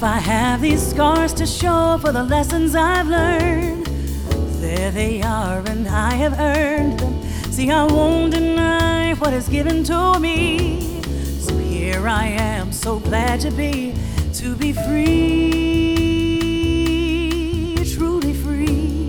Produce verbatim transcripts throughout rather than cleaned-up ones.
If I have these scars to show for the lessons I've learned, there they are and I have earned them. See, I won't deny what is given to me. So here I am, so glad to be, to be free, truly free.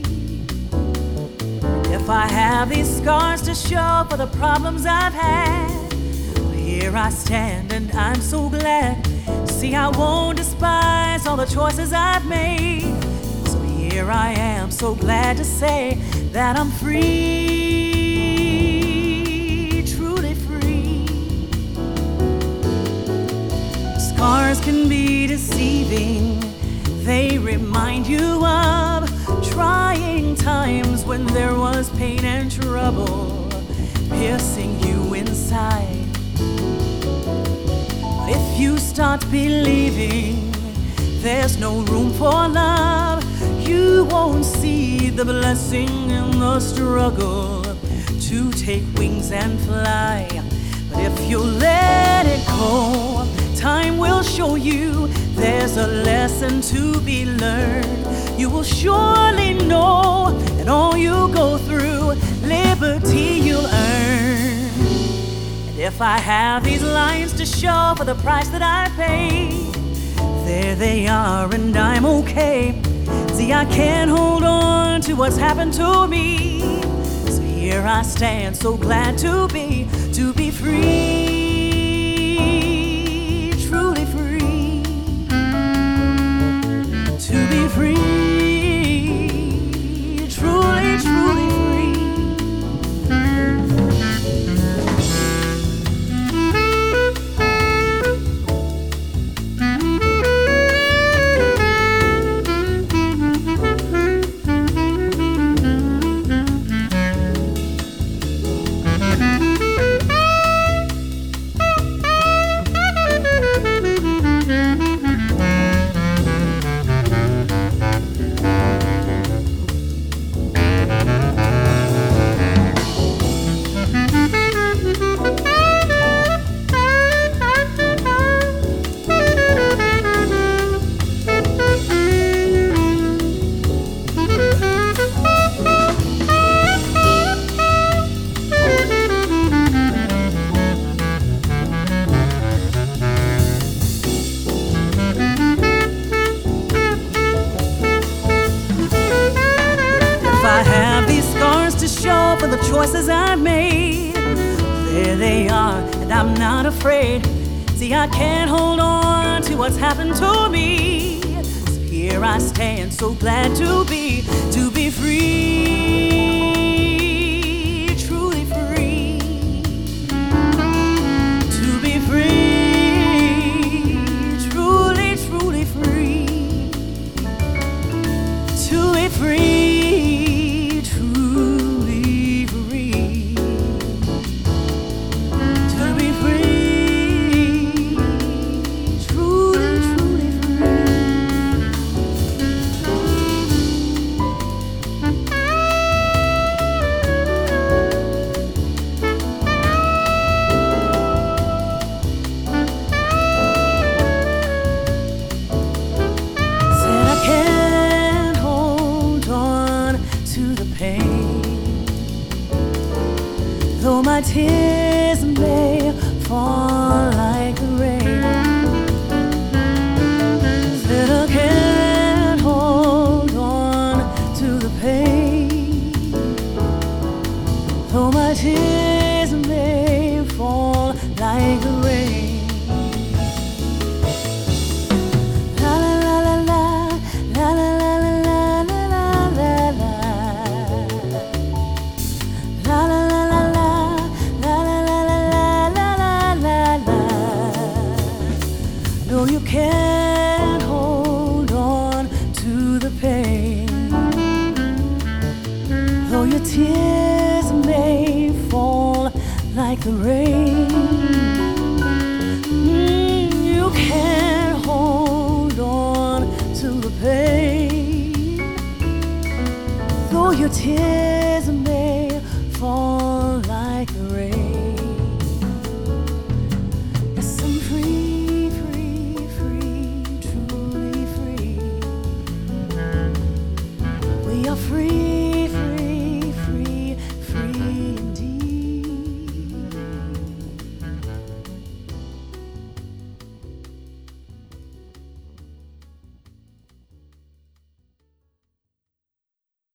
If I have these scars to show for the problems I've had, here I stand and I'm so glad. See, I won't despise all the choices I've made. So here I am, so glad to say that I'm free, truly free. Scars can be deceiving. They remind you of trying times when there was pain and trouble piercing you inside. If you start believing there's no room for love, you won't see the blessing in the struggle to take wings and fly. But if you let it go, time will show you there's a lesson to be learned. You will surely know that all you go through, liberty you'll earn. If I have these lines to show for the price that I paid, there they are and I'm okay. See, I can't hold on to what's happened to me. So here I stand, so glad to be, to be free, truly free. To be free, truly, truly free. I have these scars to show for the choices I've made. There they are, and I'm not afraid. See, I can't hold on to what's happened to me. So here I stand, so glad to be, to be free, truly free. To be free, truly, truly free. To be free. Though my tears may fall like the rain, still I can't hold on to the pain. Though my tears may fall like the rain. La la la la la, la la la la la la la la. La la la. No, you can't hold on to the pain. Though your tears may fall like the rain, mm, you can't hold on to the pain. Though your tears may fall